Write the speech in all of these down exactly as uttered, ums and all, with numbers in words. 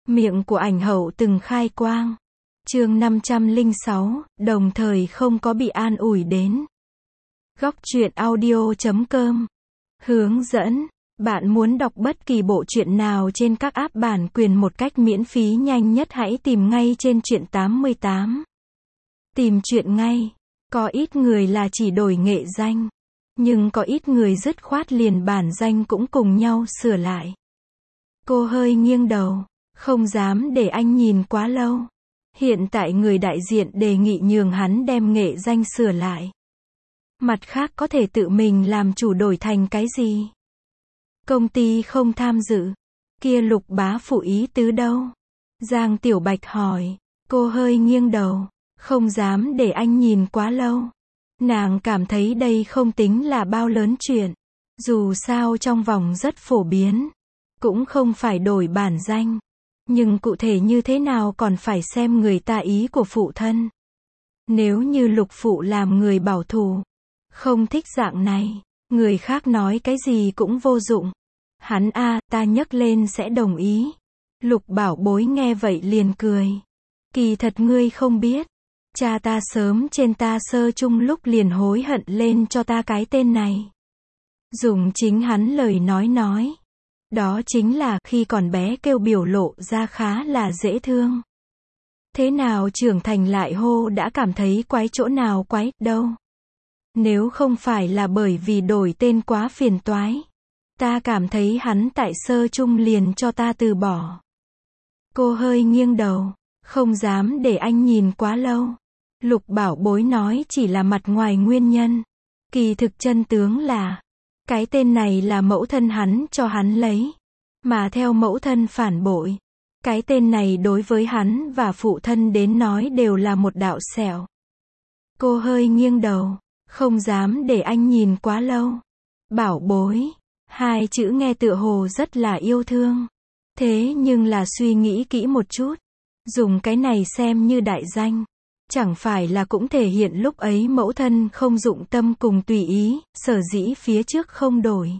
Miệng của ảnh hậu từng khai quang. Chương năm trăm lẻ sáu, đồng thời không có bị an ủi đến. Góc truyện audio chấm com. Hướng dẫn. Bạn muốn đọc bất kỳ bộ truyện nào trên các app bản quyền một cách miễn phí nhanh nhất hãy tìm ngay trên truyện tám mươi tám. Tìm truyện ngay. Có ít người là chỉ đổi nghệ danh. Nhưng có ít người dứt khoát liền bản danh cũng cùng nhau sửa lại. Cô hơi nghiêng đầu. Không dám để anh nhìn quá lâu. Hiện tại người đại diện đề nghị nhường hắn đem nghệ danh sửa lại. Mặt khác có thể tự mình làm chủ đổi thành cái gì? Công ty không tham dự. Kia Lục bá phụ ý tứ đâu? Giang Tiểu Bạch hỏi. Cô hơi nghiêng đầu. Không dám để anh nhìn quá lâu. Nàng cảm thấy đây không tính là bao lớn chuyện. Dù sao trong vòng rất phổ biến. Cũng không phải đổi bản danh. Nhưng cụ thể như thế nào còn phải xem người ta ý của phụ thân. Nếu như Lục phụ làm người bảo thủ, không thích dạng này, người khác nói cái gì cũng vô dụng. Hắn a, ta nhấc lên sẽ đồng ý. Lục Bảo Bối nghe vậy liền cười. Kỳ thật ngươi không biết, cha ta sớm trên ta sơ chung lúc liền hối hận lên cho ta cái tên này. Dùng chính hắn lời nói nói. Đó chính là khi còn bé kêu biểu lộ ra khá là dễ thương. Thế nào trưởng thành lại hô đã cảm thấy quái chỗ nào quái, đâu. Nếu không phải là bởi vì đổi tên quá phiền toái. Ta cảm thấy hắn tại sơ chung liền cho ta từ bỏ. Cô hơi nghiêng đầu. Không dám để anh nhìn quá lâu. Lục Bảo Bối nói chỉ là mặt ngoài nguyên nhân. Kỳ thực chân tướng là. Cái tên này là mẫu thân hắn cho hắn lấy. Mà theo mẫu thân phản bội. Cái tên này đối với hắn và phụ thân đến nói đều là một đạo sẹo. Cô hơi nghiêng đầu. Không dám để anh nhìn quá lâu. Bảo Bối. Hai chữ nghe tựa hồ rất là yêu thương. Thế nhưng là suy nghĩ kỹ một chút. Dùng cái này xem như đại danh. Chẳng phải là cũng thể hiện lúc ấy mẫu thân không dụng tâm cùng tùy ý, sở dĩ phía trước không đổi.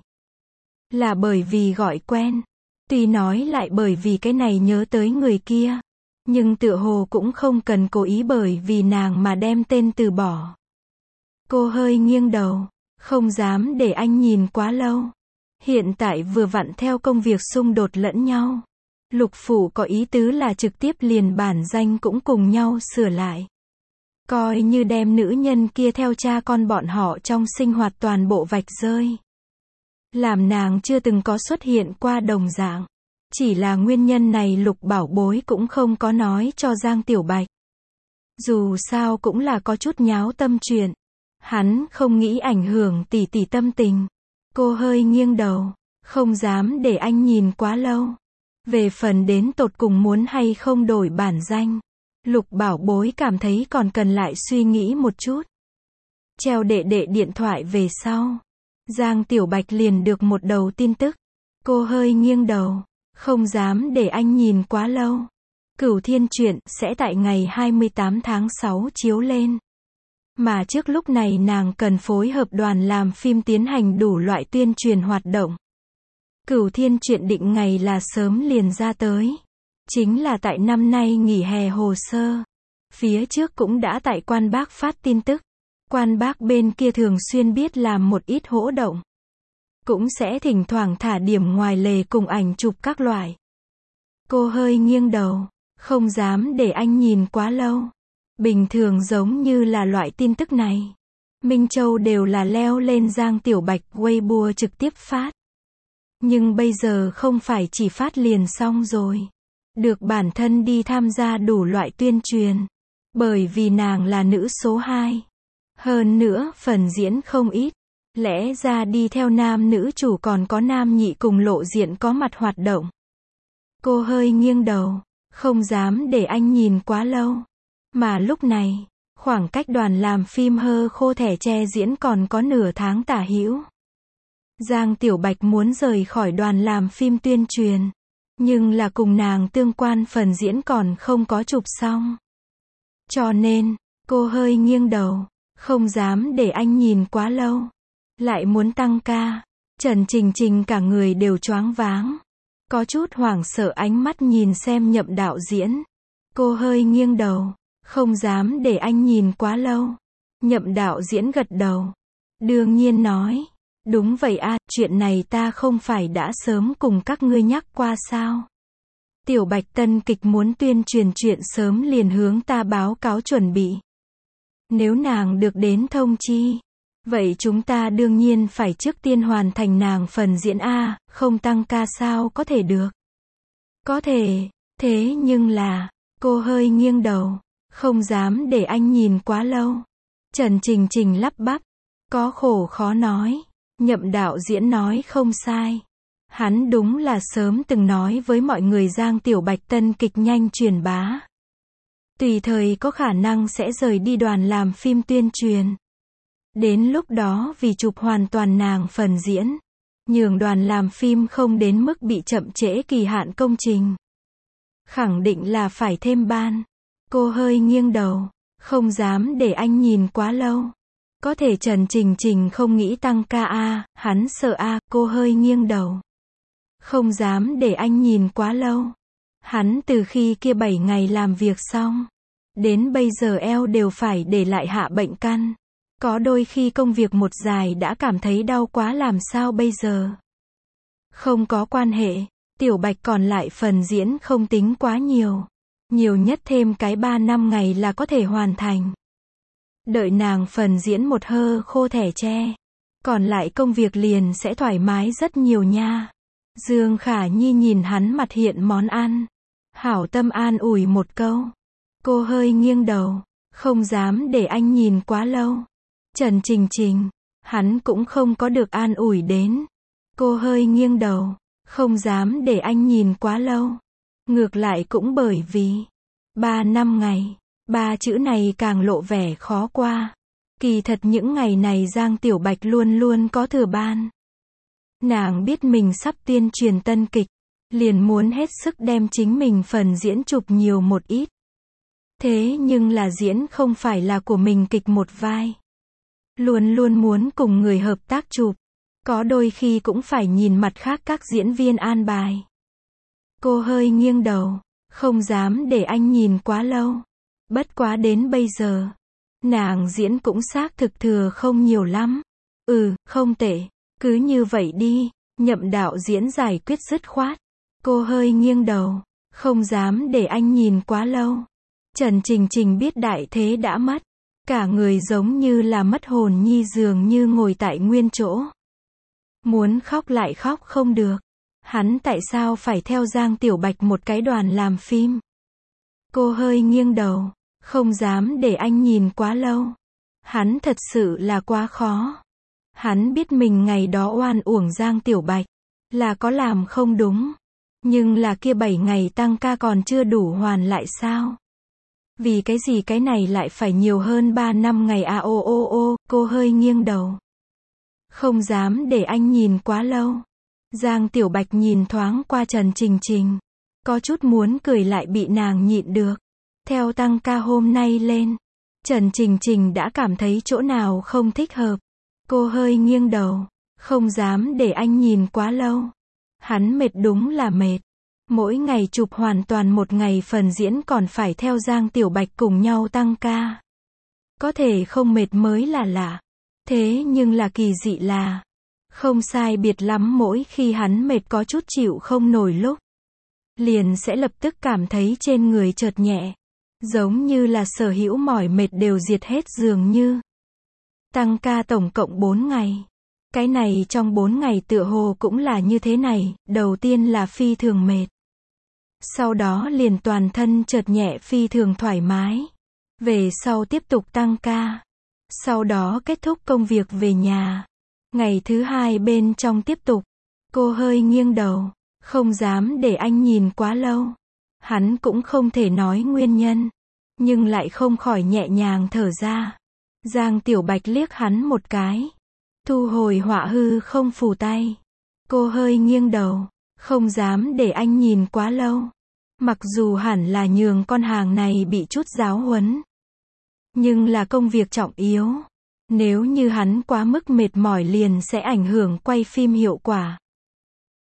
Là bởi vì gọi quen. Tuy nói lại bởi vì cái này nhớ tới người kia. Nhưng tựa hồ cũng không cần cố ý bởi vì nàng mà đem tên từ bỏ. Cô hơi nghiêng đầu. Không dám để anh nhìn quá lâu. Hiện tại vừa vặn theo công việc xung đột lẫn nhau. Lục phủ có ý tứ là trực tiếp liền bản danh cũng cùng nhau sửa lại. Coi như đem nữ nhân kia theo cha con bọn họ trong sinh hoạt toàn bộ vạch rơi. Làm nàng chưa từng có xuất hiện qua đồng dạng. Chỉ là nguyên nhân này Lục Bảo Bối cũng không có nói cho Giang Tiểu Bạch. Dù sao cũng là có chút nháo tâm chuyện. Hắn không nghĩ ảnh hưởng tỷ tỷ tâm tình. Cô hơi nghiêng đầu. Không dám để anh nhìn quá lâu. Về phần đến tột cùng muốn hay không đổi bản danh. Lục Bảo Bối cảm thấy còn cần lại suy nghĩ một chút. Treo đệ đệ điện thoại về sau. Giang Tiểu Bạch liền được một đầu tin tức. Cô hơi nghiêng đầu. Không dám để anh nhìn quá lâu. Cửu Thiên truyện sẽ tại ngày hai mươi tám tháng sáu chiếu lên. Mà trước lúc này nàng cần phối hợp đoàn làm phim tiến hành đủ loại tuyên truyền hoạt động. Cửu Thiên truyện định ngày là sớm liền ra tới. Chính là tại năm nay nghỉ hè hồ sơ. Phía trước cũng đã tại Quan Bác phát tin tức. Quan Bác bên kia thường xuyên biết làm một ít hỗ động. Cũng sẽ thỉnh thoảng thả điểm ngoài lề cùng ảnh chụp các loại. Cô hơi nghiêng đầu. Không dám để anh nhìn quá lâu. Bình thường giống như là loại tin tức này. Minh Châu đều là leo lên Giang Tiểu Bạch Weibo trực tiếp phát. Nhưng bây giờ không phải chỉ phát liền xong rồi. Được bản thân đi tham gia đủ loại tuyên truyền. Bởi vì nàng là nữ số hai. Hơn nữa, phần diễn không ít. Lẽ ra đi theo nam nữ chủ còn có nam nhị cùng lộ diện có mặt hoạt động. Cô hơi nghiêng đầu. Không dám để anh nhìn quá lâu. Mà lúc này, khoảng cách đoàn làm phim hơ khô thẻ che diễn còn có nửa tháng tả hữu. Giang Tiểu Bạch muốn rời khỏi đoàn làm phim tuyên truyền. Nhưng là cùng nàng tương quan phần diễn còn không có chụp xong. Cho nên, cô hơi nghiêng đầu. Không dám để anh nhìn quá lâu. Lại muốn tăng ca. Trần Trình Trình cả người đều choáng váng. Có chút hoảng sợ ánh mắt nhìn xem Nhậm đạo diễn. Cô hơi nghiêng đầu. Không dám để anh nhìn quá lâu. Nhậm đạo diễn gật đầu. Đương nhiên nói. Đúng vậy a, chuyện này ta không phải đã sớm cùng các ngươi nhắc qua sao? Tiểu Bạch tân kịch muốn tuyên truyền chuyện sớm liền hướng ta báo cáo chuẩn bị. Nếu nàng được đến thông chi, vậy chúng ta đương nhiên phải trước tiên hoàn thành nàng phần diễn a, không tăng ca sao có thể được. Có thể, thế nhưng là, cô hơi nghiêng đầu, không dám để anh nhìn quá lâu. Trần Trình Trình lắp bắp, có khổ khó nói. Nhậm đạo diễn nói không sai. Hắn đúng là sớm từng nói với mọi người Giang Tiểu Bạch tân kịch nhanh truyền bá. Tùy thời có khả năng sẽ rời đi đoàn làm phim tuyên truyền. Đến lúc đó vì chụp hoàn toàn nàng phần diễn, nhường đoàn làm phim không đến mức bị chậm trễ kỳ hạn công trình. Khẳng định là phải thêm ban. Cô hơi nghiêng đầu, không dám để anh nhìn quá lâu. Có thể Trần Trình Trình không nghĩ tăng ca a, hắn sợ a, cô hơi nghiêng đầu. Không dám để anh nhìn quá lâu. Hắn từ khi kia bảy ngày làm việc xong, đến bây giờ eo đều phải để lại hạ bệnh căn. Có đôi khi công việc một dài đã cảm thấy đau quá làm sao bây giờ. Không có quan hệ, Tiểu Bạch còn lại phần diễn không tính quá nhiều. Nhiều nhất thêm cái ba năm ngày là có thể hoàn thành. Đợi nàng phần diễn một hơ khô thẻ tre. Còn lại công việc liền sẽ thoải mái rất nhiều nha. Dương Khả Nhi nhìn hắn mặt hiện món ăn. Hảo tâm an ủi một câu. Cô hơi nghiêng đầu. Không dám để anh nhìn quá lâu. Trần Trình Trình. Hắn cũng không có được an ủi đến. Cô hơi nghiêng đầu. Không dám để anh nhìn quá lâu. Ngược lại cũng bởi vì. Ba năm ngày. Ba chữ này càng lộ vẻ khó qua. Kỳ thật những ngày này Giang Tiểu Bạch luôn luôn có thừa ban. Nàng biết mình sắp tuyên truyền tân kịch, liền muốn hết sức đem chính mình phần diễn chụp nhiều một ít. Thế nhưng là diễn không phải là của mình kịch một vai. Luôn luôn muốn cùng người hợp tác chụp. Có đôi khi cũng phải nhìn mặt khác các diễn viên an bài. Cô hơi nghiêng đầu, không dám để anh nhìn quá lâu. Bất quá đến bây giờ, nàng diễn cũng xác thực thừa không nhiều lắm. Ừ, không tệ, cứ như vậy đi. Nhậm đạo diễn giải quyết dứt khoát. Cô hơi nghiêng đầu, không dám để anh nhìn quá lâu. Trần Trình Trình biết đại thế đã mất. Cả người giống như là mất hồn nhi dường như ngồi tại nguyên chỗ. Muốn khóc lại khóc không được. Hắn tại sao phải theo Giang Tiểu Bạch một cái đoàn làm phim? Cô hơi nghiêng đầu, không dám để anh nhìn quá lâu. Hắn thật sự là quá khó. Hắn biết mình ngày đó oan uổng Giang Tiểu Bạch, là có làm không đúng. Nhưng là kia bảy ngày tăng ca còn chưa đủ hoàn lại sao? Vì cái gì cái này lại phải nhiều hơn ba năm ngày à ô ô ô, cô hơi nghiêng đầu. Không dám để anh nhìn quá lâu. Giang Tiểu Bạch nhìn thoáng qua Trần Trình Trình. Có chút muốn cười lại bị nàng nhịn được. Theo tăng ca hôm nay lên, Trần Trình Trình đã cảm thấy chỗ nào không thích hợp. Cô hơi nghiêng đầu, không dám để anh nhìn quá lâu. Hắn mệt đúng là mệt. Mỗi ngày chụp hoàn toàn một ngày phần diễn còn phải theo Giang Tiểu Bạch cùng nhau tăng ca. Có thể không mệt mới là lạ. Thế nhưng là kỳ dị là, không sai biệt lắm mỗi khi hắn mệt có chút chịu không nổi lúc, liền sẽ lập tức cảm thấy trên người chợt nhẹ. Giống như là sở hữu mỏi mệt đều diệt hết dường như. Tăng ca tổng cộng bốn ngày. Cái này trong bốn ngày tựa hồ cũng là như thế này, đầu tiên là phi thường mệt. Sau đó liền toàn thân chợt nhẹ phi thường thoải mái. Về sau tiếp tục tăng ca. Sau đó kết thúc công việc về nhà. Ngày thứ hai bên trong tiếp tục. Cô hơi nghiêng đầu, không dám để anh nhìn quá lâu. Hắn cũng không thể nói nguyên nhân, nhưng lại không khỏi nhẹ nhàng thở ra. Giang Tiểu Bạch liếc hắn một cái, thu hồi họa hư không phù tay. Cô hơi nghiêng đầu, không dám để anh nhìn quá lâu. Mặc dù hẳn là nhường con hàng này bị chút giáo huấn, nhưng là công việc trọng yếu. Nếu như hắn quá mức mệt mỏi liền sẽ ảnh hưởng quay phim hiệu quả.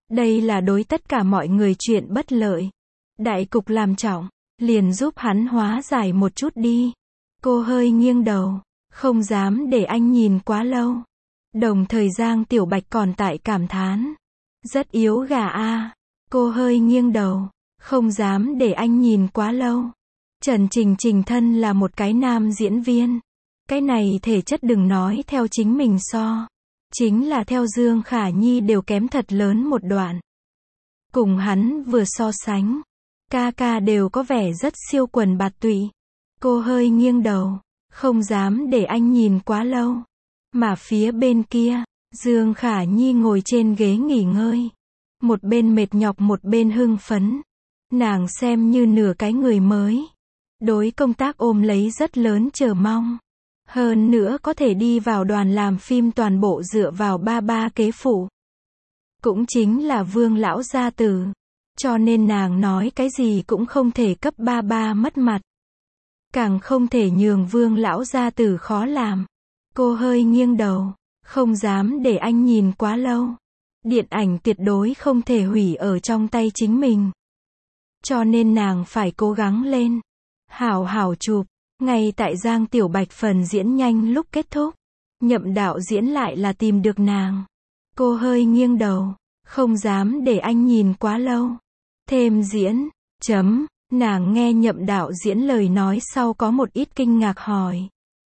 Đây là đối tất cả mọi người chuyện bất lợi. Đại cục làm trọng, liền giúp hắn hóa giải một chút đi. Cô hơi nghiêng đầu, không dám để anh nhìn quá lâu. Đồng thời Giang Tiểu Bạch còn tại cảm thán. Rất yếu gà a. Cô hơi nghiêng đầu, không dám để anh nhìn quá lâu. Trần Trình Trình thân là một cái nam diễn viên. Cái này thể chất đừng nói theo chính mình so. Chính là theo Dương Khả Nhi đều kém thật lớn một đoạn. Cùng hắn vừa so sánh, ca ca đều có vẻ rất siêu quần bạt tụy. Cô hơi nghiêng đầu, không dám để anh nhìn quá lâu. Mà phía bên kia, Dương Khả Nhi ngồi trên ghế nghỉ ngơi. Một bên mệt nhọc một bên hưng phấn. Nàng xem như nửa cái người mới. Đối công tác ôm lấy rất lớn chờ mong. Hơn nữa có thể đi vào đoàn làm phim toàn bộ dựa vào ba ba kế phụ. Cũng chính là Vương lão gia tử. Cho nên nàng nói cái gì cũng không thể cấp ba ba mất mặt. Càng không thể nhường Vương lão gia tử khó làm. Cô hơi nghiêng đầu, không dám để anh nhìn quá lâu. Điện ảnh tuyệt đối không thể hủy ở trong tay chính mình. Cho nên nàng phải cố gắng lên. Hảo hảo chụp. Ngay tại Giang Tiểu Bạch phần diễn nhanh lúc kết thúc, Nhậm đạo diễn lại là tìm được nàng. Cô hơi nghiêng đầu, không dám để anh nhìn quá lâu. Thêm diễn, chấm, nàng nghe Nhậm đạo diễn lời nói sau có một ít kinh ngạc hỏi.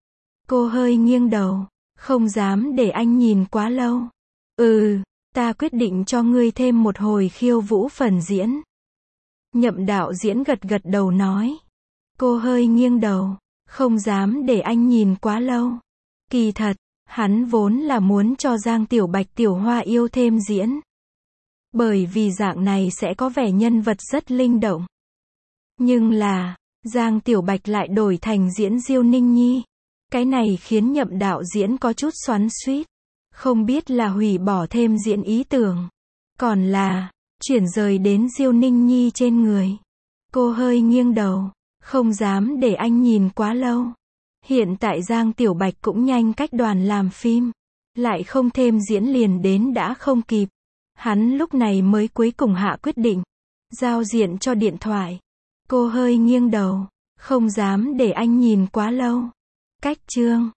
Cô hơi nghiêng đầu, không dám để anh nhìn quá lâu. Ừ, ta quyết định cho ngươi thêm một hồi khiêu vũ phần diễn. Nhậm đạo diễn gật gật đầu nói. Cô hơi nghiêng đầu, không dám để anh nhìn quá lâu. Kỳ thật, hắn vốn là muốn cho Giang Tiểu Bạch Tiểu Hoa yêu thêm diễn. Bởi vì dạng này sẽ có vẻ nhân vật rất linh động. Nhưng là, Giang Tiểu Bạch lại đổi thành diễn Diêu Ninh Nhi. Cái này khiến Nhậm đạo diễn có chút xoắn xuýt. Không biết là hủy bỏ thêm diễn ý tưởng. Còn là, chuyển rời đến Diêu Ninh Nhi trên người. Cô hơi nghiêng đầu, không dám để anh nhìn quá lâu. Hiện tại Giang Tiểu Bạch cũng nhanh cách đoàn làm phim. Lại không thêm diễn liền đến đã không kịp. Hắn lúc này mới cuối cùng hạ quyết định. Giao diện cho điện thoại. Cô hơi nghiêng đầu, không dám để anh nhìn quá lâu. Cách chương